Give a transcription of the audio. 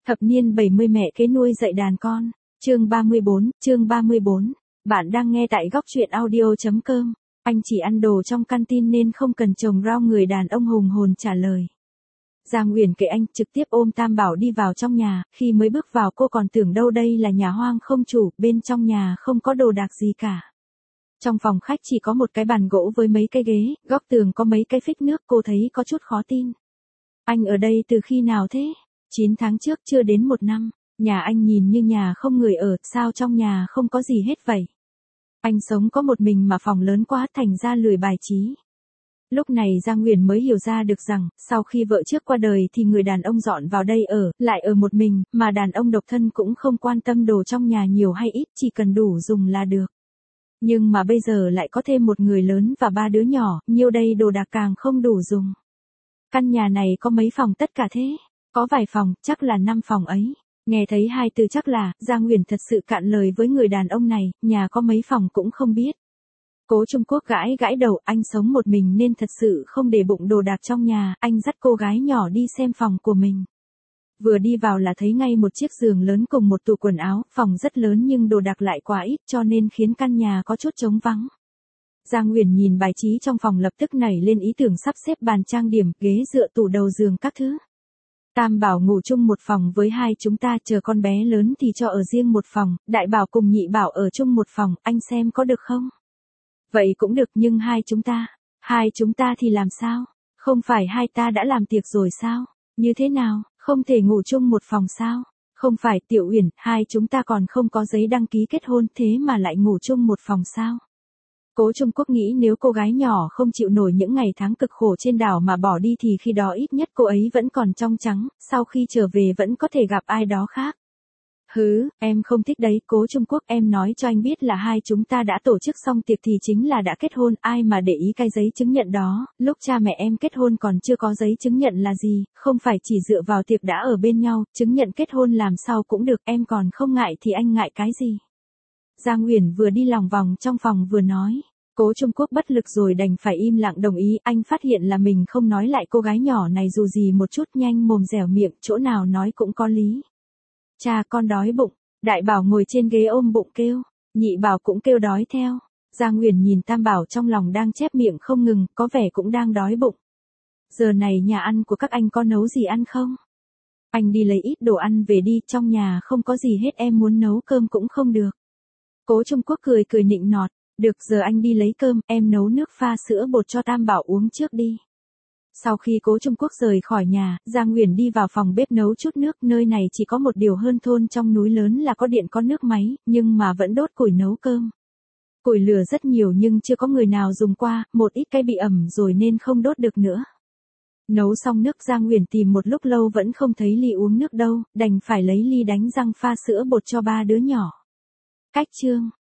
Thập niên 70 mẹ kế nuôi dạy đàn con. Chương 34. Bạn đang nghe tại góc truyện audio.com. Anh chỉ ăn đồ trong canteen nên không cần trồng rau, người đàn ông hùng hồn trả lời. Giang Uyển kệ anh, trực tiếp ôm Tam Bảo đi vào trong nhà. Khi mới bước vào cô còn tưởng đâu đây là nhà hoang không chủ, bên trong nhà không có đồ đạc gì cả. Trong phòng khách chỉ có một cái bàn gỗ với mấy cái ghế, góc tường có mấy cái phích nước, cô thấy có chút khó tin. Anh ở đây từ khi nào thế? 9 tháng trước, chưa đến 1 năm. Nhà anh nhìn như nhà không người ở, sao trong nhà không có gì hết vậy? Anh sống có một mình mà phòng lớn quá, thành ra lười bài trí. Lúc này Giang Uyển mới hiểu ra được rằng, sau khi vợ trước qua đời thì người đàn ông dọn vào đây ở, lại ở một mình, mà đàn ông độc thân cũng không quan tâm đồ trong nhà nhiều hay ít, chỉ cần đủ dùng là được. Nhưng mà bây giờ lại có thêm một người lớn và 3 đứa nhỏ, nhiêu đây đồ đạc càng không đủ dùng. Căn nhà này có mấy phòng tất cả thế? Có vài phòng, chắc là 5 phòng ấy. Nghe thấy hai từ chắc là, Giang Uyển thật sự cạn lời với người đàn ông này, nhà có mấy phòng cũng không biết. Cố Trung Quốc gãi đầu, anh sống một mình nên thật sự không để bụng đồ đạc trong nhà, anh dắt cô gái nhỏ đi xem phòng của mình. Vừa đi vào là thấy ngay một chiếc giường lớn cùng một tủ quần áo, phòng rất lớn nhưng đồ đạc lại quá ít cho nên khiến căn nhà có chút trống vắng. Giang Uyển nhìn bài trí trong phòng lập tức nảy lên ý tưởng sắp xếp bàn trang điểm, ghế dựa, tủ đầu giường các thứ. Tam Bảo ngủ chung một phòng với hai chúng ta, chờ con bé lớn thì cho ở riêng một phòng, Đại Bảo cùng Nhị Bảo ở chung một phòng, anh xem có được không? Vậy cũng được, nhưng hai chúng ta thì làm sao? Không phải hai ta đã làm tiệc rồi sao? Như thế nào, không thể ngủ chung một phòng sao? Không phải Tiểu Uyển, hai chúng ta còn không có giấy đăng ký kết hôn thế mà lại ngủ chung một phòng sao? Cố Trung Quốc nghĩ nếu cô gái nhỏ không chịu nổi những ngày tháng cực khổ trên đảo mà bỏ đi thì khi đó ít nhất cô ấy vẫn còn trong trắng, sau khi trở về vẫn có thể gặp ai đó khác. Hứ, em không thích đấy, Cố Trung Quốc, em nói cho anh biết là hai chúng ta đã tổ chức xong tiệc thì chính là đã kết hôn, ai mà để ý cái giấy chứng nhận đó, lúc cha mẹ em kết hôn còn chưa có giấy chứng nhận là gì, không phải chỉ dựa vào tiệc đã ở bên nhau, chứng nhận kết hôn làm sao cũng được, em còn không ngại thì anh ngại cái gì. Giang Uyển vừa đi lòng vòng trong phòng vừa nói. Cố Trung Quốc bất lực rồi đành phải im lặng đồng ý, anh phát hiện là mình không nói lại cô gái nhỏ này dù gì một chút, nhanh mồm dẻo miệng, chỗ nào nói cũng có lý. Cha, con đói bụng. Đại Bảo ngồi trên ghế ôm bụng kêu, Nhị Bảo cũng kêu đói theo. Giang Uyển nhìn Tam Bảo trong lòng đang chép miệng không ngừng, có vẻ cũng đang đói bụng. Giờ này nhà ăn của các anh có nấu gì ăn không? Anh đi lấy ít đồ ăn về đi, trong nhà không có gì hết, em muốn nấu cơm cũng không được. Cố Trung Quốc cười nịnh nọt, được, giờ anh đi lấy cơm, em nấu nước pha sữa bột cho Tam Bảo uống trước đi. Sau khi Cố Trung Quốc rời khỏi nhà, Giang Uyển đi vào phòng bếp nấu chút nước, nơi này chỉ có một điều hơn thôn trong núi lớn là có điện có nước máy, nhưng mà vẫn đốt củi nấu cơm. Củi lửa rất nhiều nhưng chưa có người nào dùng qua, một ít cây bị ẩm rồi nên không đốt được nữa. Nấu xong nước, Giang Uyển tìm một lúc lâu vẫn không thấy ly uống nước đâu, đành phải lấy ly đánh răng pha sữa bột cho 3 đứa nhỏ. Cách chương